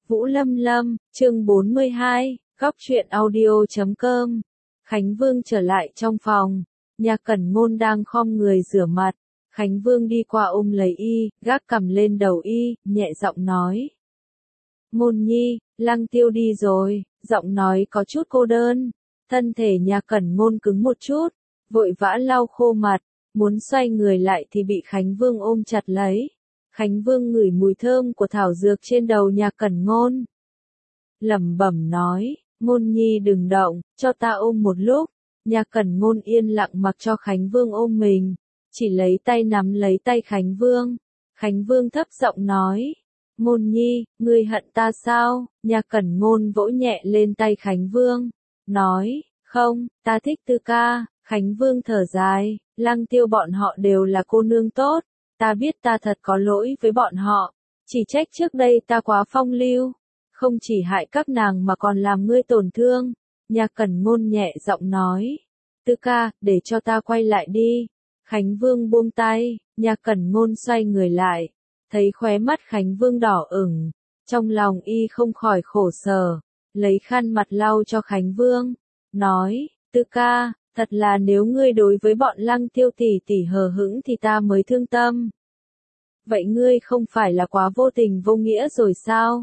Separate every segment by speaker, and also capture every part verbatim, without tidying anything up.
Speaker 1: Vũ Lâm Lâm, chương bốn mươi hai, góc truyện audio chấm com. Khánh Vương trở lại trong phòng, Nhà Cẩn Ngôn đang khom người rửa mặt. Khánh Vương đi qua ôm lấy y, gác cằm lên đầu y, nhẹ giọng nói. Ngôn nhi, Lăng Tiêu đi rồi, giọng nói có chút cô đơn. Thân thể Nhà Cẩn Ngôn cứng một chút, vội vã lau khô mặt, muốn xoay người lại thì bị Khánh Vương ôm chặt lấy. Khánh Vương ngửi mùi thơm của thảo dược trên đầu Nhà Cẩn Ngôn. Lẩm bẩm nói, Ngôn nhi đừng động, cho ta ôm một lúc. Nhà Cẩn Ngôn yên lặng mặc cho Khánh Vương ôm mình, chỉ lấy tay nắm lấy tay Khánh Vương. Khánh Vương thấp giọng nói, Ngôn nhi, ngươi hận ta sao? Nhà Cẩn Ngôn vỗ nhẹ lên tay Khánh Vương, nói, không, ta thích Tư ca. Khánh Vương thở dài, Lăng Tiêu bọn họ đều là cô nương tốt. Ta biết ta thật có lỗi với bọn họ, chỉ trách trước đây ta quá phong lưu, không chỉ hại các nàng mà còn làm ngươi tổn thương. Nhà Cẩn Ngôn nhẹ giọng nói, Tư ca, để cho ta quay lại đi. Khánh Vương buông tay, Nhà Cẩn Ngôn xoay người lại, thấy khóe mắt Khánh Vương đỏ ửng, trong lòng y không khỏi khổ sở, lấy khăn mặt lau cho Khánh Vương, nói, Tư ca, thật là nếu ngươi đối với bọn Lăng Tiêu tỷ tỷ hờ hững thì ta mới thương tâm. Vậy ngươi không phải là quá vô tình vô nghĩa rồi sao?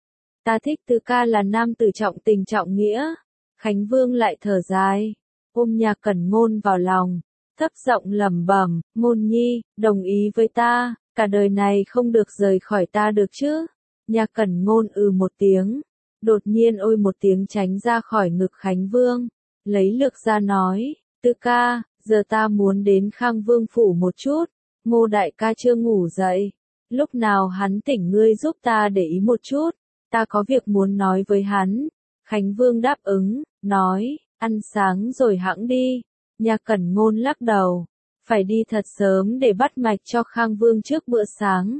Speaker 1: Ta thích Tư ca là nam tử trọng tình trọng nghĩa. Khánh Vương lại thở dài, ôm Nhà Cẩn Ngôn vào lòng, thấp giọng lẩm bẩm, Ngôn nhi, đồng ý với ta, cả đời này không được rời khỏi ta được chứ? Nhà Cẩn Ngôn ừ một tiếng, đột nhiên ôi một tiếng tránh ra khỏi ngực Khánh Vương. Lấy lực ra nói, Tư ca, giờ ta muốn đến Khang Vương phủ một chút, Ngô đại ca chưa ngủ dậy, lúc nào hắn tỉnh ngươi giúp ta để ý một chút, ta có việc muốn nói với hắn. Khánh Vương đáp ứng, nói, ăn sáng rồi hẵng đi. Nhà Cẩn Ngôn lắc đầu, phải đi thật sớm để bắt mạch cho Khang Vương trước bữa sáng.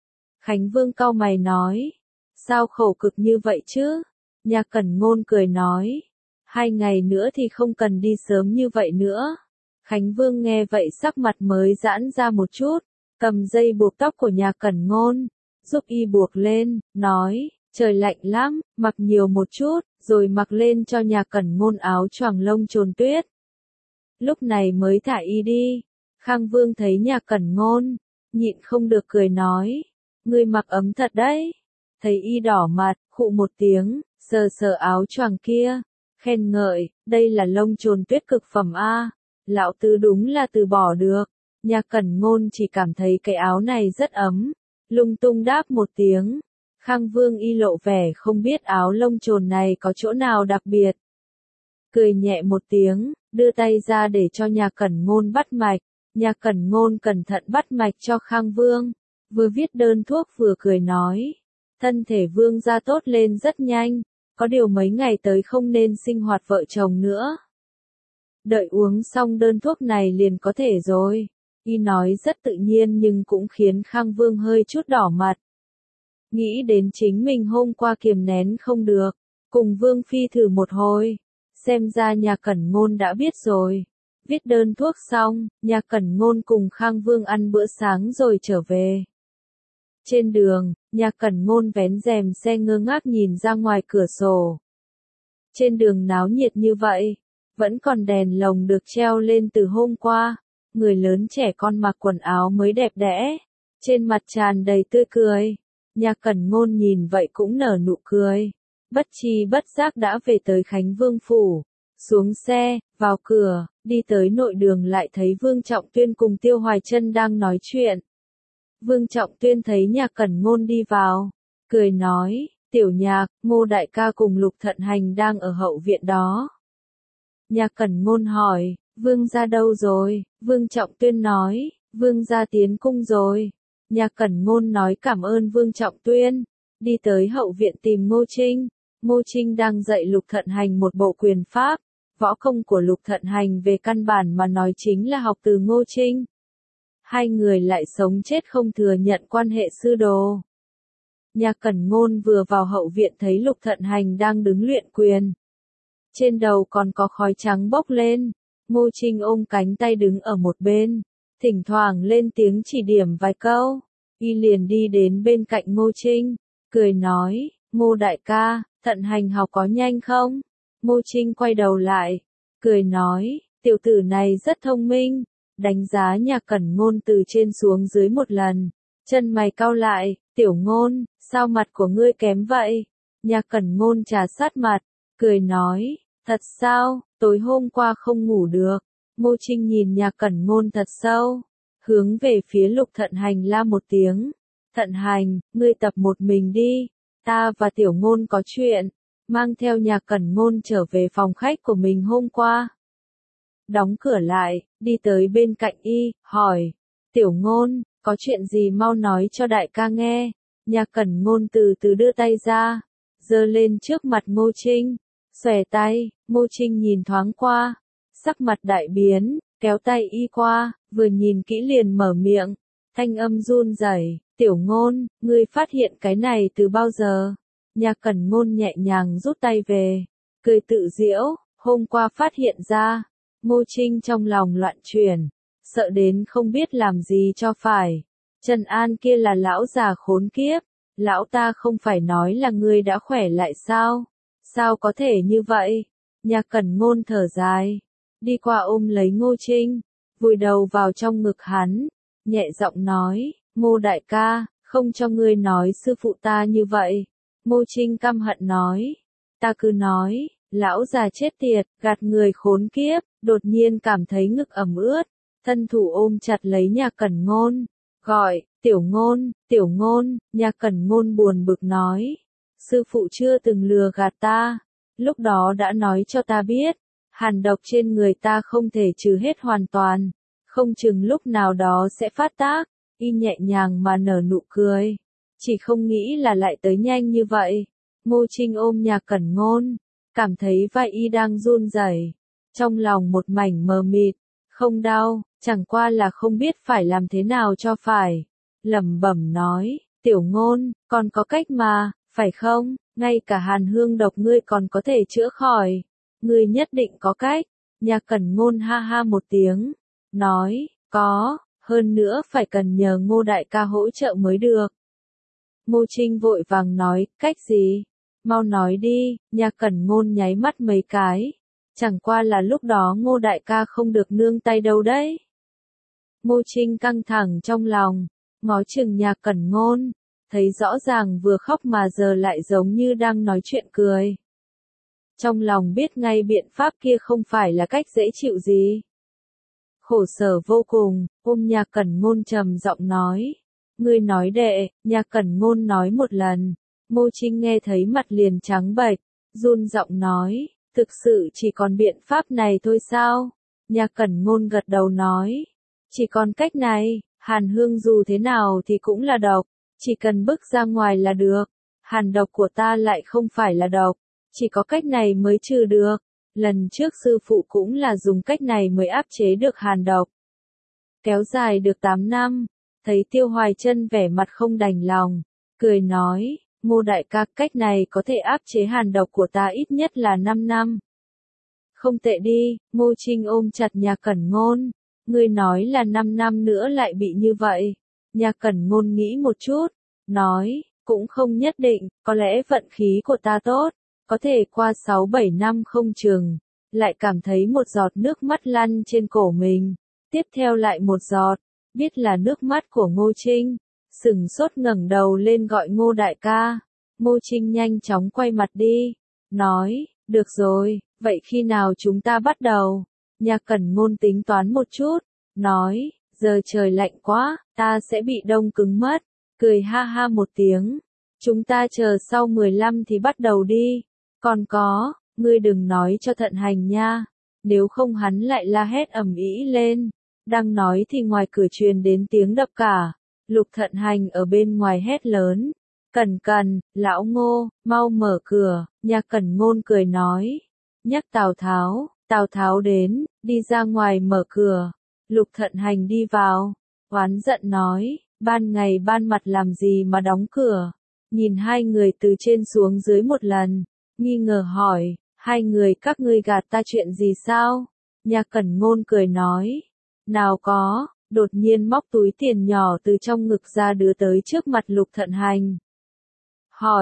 Speaker 1: Khánh Vương cau mày nói, sao khổ cực như vậy chứ? Nhà Cẩn Ngôn cười nói, hai ngày nữa thì không cần đi sớm như vậy nữa. Khánh Vương nghe vậy sắc mặt mới giãn ra một chút, cầm dây buộc tóc của Nhà Cẩn Ngôn, giúp y buộc lên, nói, trời lạnh lắm, mặc nhiều một chút, rồi mặc lên cho Nhà Cẩn Ngôn áo choàng lông trồn tuyết. Lúc này mới thả y đi. Khang Vương thấy Nhà Cẩn Ngôn, nhịn không được cười nói, ngươi mặc ấm thật đấy. Thấy y đỏ mặt, khụ một tiếng, sờ sờ áo choàng kia, khen ngợi, đây là lông trồn tuyết cực phẩm a, lão tứ đúng là từ bỏ được. Nhà Cẩn Ngôn chỉ cảm thấy cái áo này rất ấm, lung tung đáp một tiếng. Khang Vương y lộ vẻ không biết áo lông trồn này có chỗ nào đặc biệt. Cười nhẹ một tiếng, đưa tay ra để cho Nhà Cẩn Ngôn bắt mạch. Nhà Cẩn Ngôn cẩn thận bắt mạch cho Khang Vương, vừa viết đơn thuốc vừa cười nói, thân thể Vương gia tốt lên rất nhanh, có điều mấy ngày tới không nên sinh hoạt vợ chồng nữa. Đợi uống xong đơn thuốc này liền có thể rồi. Y nói rất tự nhiên nhưng cũng khiến Khang Vương hơi chút đỏ mặt. Nghĩ đến chính mình hôm qua kiềm nén không được, cùng Vương Phi thử một hồi, xem ra Nhà Cẩn Ngôn đã biết rồi. Viết đơn thuốc xong, Nhà Cẩn Ngôn cùng Khang Vương ăn bữa sáng rồi trở về. Trên đường, Nhà Cẩn Ngôn vén rèm xe ngơ ngác nhìn ra ngoài cửa sổ. Trên đường náo nhiệt như vậy, vẫn còn đèn lồng được treo lên từ hôm qua, người lớn trẻ con mặc quần áo mới đẹp đẽ, trên mặt tràn đầy tươi cười. Nhà Cẩn Ngôn nhìn vậy cũng nở nụ cười, bất tri bất giác đã về tới Khánh Vương phủ, xuống xe, vào cửa, đi tới nội đường lại thấy Vương Trọng Tuyên cùng Tiêu Hoài Trân đang nói chuyện. Vương Trọng Tuyên thấy Nhà Cẩn Ngôn đi vào, cười nói, tiểu Nhạc, Ngô đại ca cùng Lục Thận Hành đang ở hậu viện đó. Nhà Cẩn Ngôn hỏi, Vương gia đâu rồi? Vương Trọng Tuyên nói, Vương gia tiến cung rồi. Nhà Cẩn Ngôn nói cảm ơn Vương Trọng Tuyên, đi tới hậu viện tìm Ngô Trinh. Ngô Trinh đang dạy Lục Thận Hành một bộ quyền pháp, võ công của Lục Thận Hành về căn bản mà nói chính là học từ Ngô Trinh. Hai người lại sống chết không thừa nhận quan hệ sư đồ. Nhà Cẩn Ngôn vừa vào hậu viện thấy Lục Thận Hành đang đứng luyện quyền. Trên đầu còn có khói trắng bốc lên, Ngô Trinh ôm cánh tay đứng ở một bên, thỉnh thoảng lên tiếng chỉ điểm vài câu. Y liền đi đến bên cạnh Ngô Trinh, cười nói, Ngô đại ca, Thận Hành học có nhanh không? Ngô Trinh quay đầu lại, cười nói, tiểu tử này rất thông minh, đánh giá Nhạc Cẩn Ngôn từ trên xuống dưới một lần, chân mày cau lại, tiểu Ngôn, sao mặt của ngươi kém vậy? Nhạc Cẩn Ngôn trà sát mặt, cười nói, thật sao, tối hôm qua không ngủ được. Ngô Trinh nhìn Nhạc Cẩn Ngôn thật sâu, hướng về phía Lục Thận Hành la một tiếng, Thận Hành, ngươi tập một mình đi, ta và tiểu Ngôn có chuyện, mang theo Nhạc Cẩn Ngôn trở về phòng khách của mình hôm qua. Đóng cửa lại, đi tới bên cạnh y, hỏi, tiểu Ngôn, có chuyện gì mau nói cho đại ca nghe. Nhạc Cẩn Ngôn từ từ đưa tay ra, giơ lên trước mặt Ngô Trinh, xòe tay, Ngô Trinh nhìn thoáng qua, sắc mặt đại biến, kéo tay y qua, vừa nhìn kỹ liền mở miệng, thanh âm run rẩy, tiểu Ngôn, ngươi phát hiện cái này từ bao giờ? Nhạc Cẩn Ngôn nhẹ nhàng rút tay về, cười tự giễu, hôm qua phát hiện ra. Ngô Trinh trong lòng loạn chuyển, sợ đến không biết làm gì cho phải. Trần An kia là lão già khốn kiếp, lão ta không phải nói là ngươi đã khỏe lại sao? Sao có thể như vậy? Nhạc Cẩn Ngôn thở dài, đi qua ôm lấy Ngô Trinh, vùi đầu vào trong ngực hắn, nhẹ giọng nói, Ngô đại ca, không cho ngươi nói sư phụ ta như vậy. Ngô Trinh căm hận nói, ta cứ nói, lão già chết tiệt, gạt người khốn kiếp, đột nhiên cảm thấy ngực ẩm ướt, thân thủ ôm chặt lấy Nhạc Cẩn Ngôn, gọi, tiểu Ngôn, tiểu Ngôn, Nhạc Cẩn Ngôn buồn bực nói, sư phụ chưa từng lừa gạt ta, lúc đó đã nói cho ta biết, hàn độc trên người ta không thể trừ hết hoàn toàn, không chừng lúc nào đó sẽ phát tác, y nhẹ nhàng mà nở nụ cười, chỉ không nghĩ là lại tới nhanh như vậy. Ngô Trinh ôm Nhạc Cẩn Ngôn, cảm thấy vai y đang run rẩy, trong lòng một mảnh mờ mịt, không đau, chẳng qua là không biết phải làm thế nào cho phải. Lẩm bẩm nói, tiểu Ngôn, còn có cách mà, phải không? Ngay cả hàn hương độc ngươi còn có thể chữa khỏi. Ngươi nhất định có cách. Nhạc Cẩn Ngôn ha ha một tiếng, nói, có, hơn nữa phải cần nhờ Ngô đại ca hỗ trợ mới được. Ngô Trinh vội vàng nói, cách gì? Mau nói đi. Nhạc Cẩn Ngôn nháy mắt mấy cái. Chẳng qua là lúc đó Ngô đại ca không được nương tay đâu đấy. Ngô Trinh căng thẳng trong lòng, ngó chừng Nhạc Cẩn Ngôn, thấy rõ ràng vừa khóc mà giờ lại giống như đang nói chuyện cười. Trong lòng biết ngay biện pháp kia không phải là cách dễ chịu gì. Khổ sở vô cùng, ôm Nhạc Cẩn Ngôn trầm giọng nói, ngươi nói đệ. Nhạc Cẩn Ngôn nói một lần, Ngô Trinh nghe thấy mặt liền trắng bệch, run giọng nói, thực sự chỉ còn biện pháp này thôi sao? Nhạc Cẩn Ngôn gật đầu nói, chỉ còn cách này, hàn hương dù thế nào thì cũng là độc, chỉ cần bước ra ngoài là được, hàn độc của ta lại không phải là độc, chỉ có cách này mới trừ được, lần trước sư phụ cũng là dùng cách này mới áp chế được hàn độc. Kéo dài được tám năm, thấy Tiêu Hoài Chân vẻ mặt không đành lòng, cười nói, Ngô đại ca, cách này có thể áp chế hàn độc của ta ít nhất là năm năm. Không tệ đi. Ngô Trinh ôm chặt Nhạc Cẩn Ngôn, ngươi nói là năm năm nữa lại bị như vậy. Nhạc Cẩn Ngôn nghĩ một chút, nói, cũng không nhất định, có lẽ vận khí của ta tốt, có thể qua sáu bảy năm không chừng, lại cảm thấy một giọt nước mắt lăn trên cổ mình, tiếp theo lại một giọt, biết là nước mắt của Ngô Trinh, sừng sốt ngẩng đầu lên gọi Ngô đại ca. Ngô Trinh nhanh chóng quay mặt đi, nói, được rồi, vậy khi nào chúng ta bắt đầu? Nhạc Cẩn Ngôn tính toán một chút, nói, giờ trời lạnh quá, ta sẽ bị đông cứng mất, cười ha ha một tiếng, chúng ta chờ sau mười lăm thì bắt đầu đi, còn có, ngươi đừng nói cho Thận Hành nha, nếu không hắn lại la hét ầm ĩ lên. Đang nói thì ngoài cửa truyền đến tiếng đập cả, Lục Thận Hành ở bên ngoài hét lớn, Cẩn Cẩn, lão Ngô, mau mở cửa. Nhạc Cẩn Ngôn cười nói, nhắc Tào Tháo. Tào Tháo đến, đi ra ngoài mở cửa. Lục Thận Hành đi vào, oán giận nói, ban ngày ban mặt làm gì mà đóng cửa. Nhìn hai người từ trên xuống dưới một lần, nghi ngờ hỏi, hai người các ngươi gạt ta chuyện gì sao? Nhạc Cẩn Ngôn cười nói, nào có, đột nhiên móc túi tiền nhỏ từ trong ngực ra đưa tới trước mặt Lục Thận Hành. Hỏi,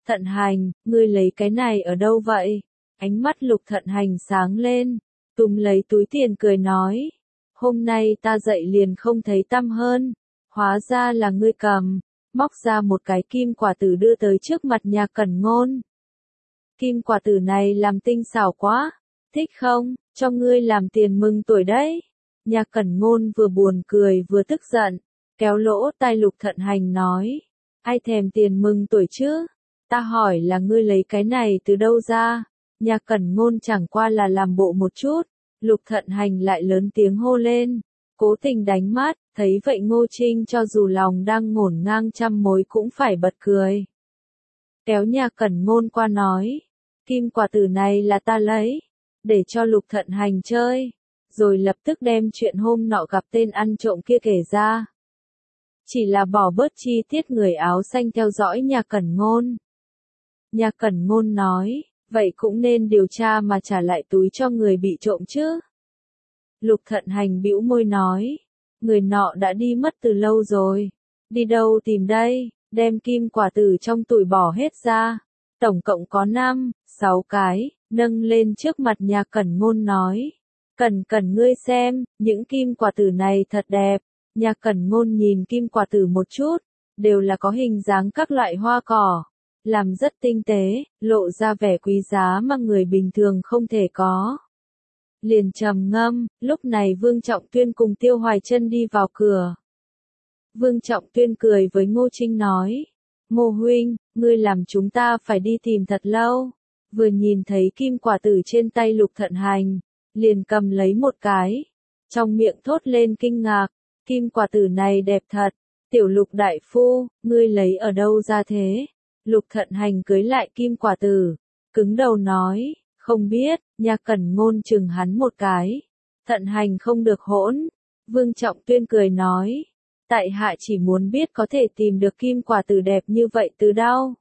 Speaker 1: Thận Hành, ngươi lấy cái này ở đâu vậy? Ánh mắt Lục Thận Hành sáng lên, túm lấy túi tiền cười nói. Hôm nay ta dậy liền không thấy tăm hơn, hóa ra là ngươi cầm, móc ra một cái kim quả tử đưa tới trước mặt nhà Cẩn Ngôn. Kim quả tử này làm tinh xảo quá, thích không, cho ngươi làm tiền mừng tuổi đấy. Nhà Cẩn Ngôn vừa buồn cười vừa tức giận, kéo lỗ tai Lục Thận Hành nói, ai thèm tiền mừng tuổi chứ, ta hỏi là ngươi lấy cái này từ đâu ra. Nhà Cẩn Ngôn chẳng qua là làm bộ một chút, Lục Thận Hành lại lớn tiếng hô lên, cố tình đánh mắt, thấy vậy Ngô Trinh cho dù lòng đang ngổn ngang trăm mối cũng phải bật cười. Kéo nhà Cẩn Ngôn qua nói, kim quả tử này là ta lấy, để cho Lục Thận Hành chơi, rồi lập tức đem chuyện hôm nọ gặp tên ăn trộm kia kể ra. Chỉ là bỏ bớt chi tiết người áo xanh theo dõi nhà Cẩn Ngôn. Nhà Cẩn Ngôn nói, vậy cũng nên điều tra mà trả lại túi cho người bị trộm chứ. Lục Thận Hành bĩu môi nói, người nọ đã đi mất từ lâu rồi, đi đâu tìm đây, đem kim quả tử trong túi bỏ hết ra, tổng cộng có năm, sáu cái, nâng lên trước mặt nhà Cẩn Ngôn nói, Cẩn Cẩn ngươi xem, những kim quả tử này thật đẹp. Nhà Cẩn Ngôn nhìn kim quả tử một chút, đều là có hình dáng các loại hoa cỏ, làm rất tinh tế, lộ ra vẻ quý giá mà người bình thường không thể có. Liền trầm ngâm, lúc này Vương Trọng Tuyên cùng Tiêu Hoài Chân đi vào cửa. Vương Trọng Tuyên cười với Ngô Trinh nói, Ngô huynh, ngươi làm chúng ta phải đi tìm thật lâu. Vừa nhìn thấy kim quả tử trên tay Lục Thận Hành, liền cầm lấy một cái, trong miệng thốt lên kinh ngạc, kim quả tử này đẹp thật, tiểu Lục đại phu, ngươi lấy ở đâu ra thế? Lục Thận Hành cưới lại kim quả tử, cứng đầu nói, không biết. Nhà Cẩn Ngôn chừng hắn một cái, Thận Hành không được hỗn. Vương Trọng Tuyên cười nói, tại hạ chỉ muốn biết có thể tìm được kim quả tử đẹp như vậy từ đâu.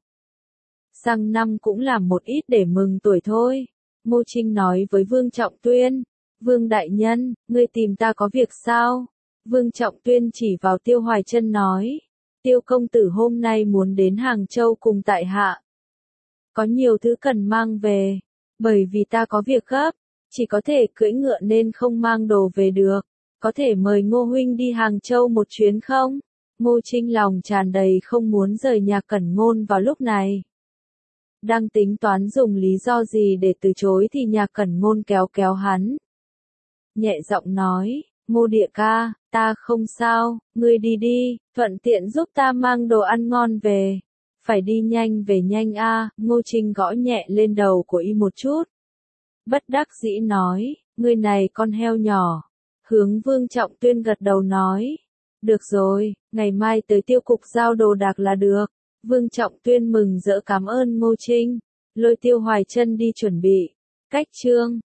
Speaker 1: Sang năm cũng làm một ít để mừng tuổi thôi. Ngô Trinh nói với Vương Trọng Tuyên, Vương đại nhân, ngươi tìm ta có việc sao? Vương Trọng Tuyên chỉ vào Tiêu Hoài Chân nói, Tiêu công tử hôm nay muốn đến Hàng Châu cùng tại hạ. Có nhiều thứ cần mang về, bởi vì ta có việc gấp, chỉ có thể cưỡi ngựa nên không mang đồ về được. Có thể mời Ngô huynh đi Hàng Châu một chuyến không? Ngô Trinh lòng tràn đầy không muốn rời nhà Cẩn Ngôn vào lúc này. Đang tính toán dùng lý do gì để từ chối thì nhà Cẩn Ngôn kéo kéo hắn. Nhẹ giọng nói, Ngô địa ca, ta không sao, ngươi đi đi, thuận tiện giúp ta mang đồ ăn ngon về. Phải đi nhanh về nhanh a. Ngô Trinh gõ nhẹ lên đầu của y một chút. Bất đắc dĩ nói, ngươi này con heo nhỏ. Hướng Vương Trọng Tuyên gật đầu nói, được rồi, ngày mai tới tiêu cục giao đồ đạc là được. Vương Trọng Tuyên mừng rỡ cảm ơn Ngô Trinh, lôi Tiêu Hoài Chân đi chuẩn bị. Cách chương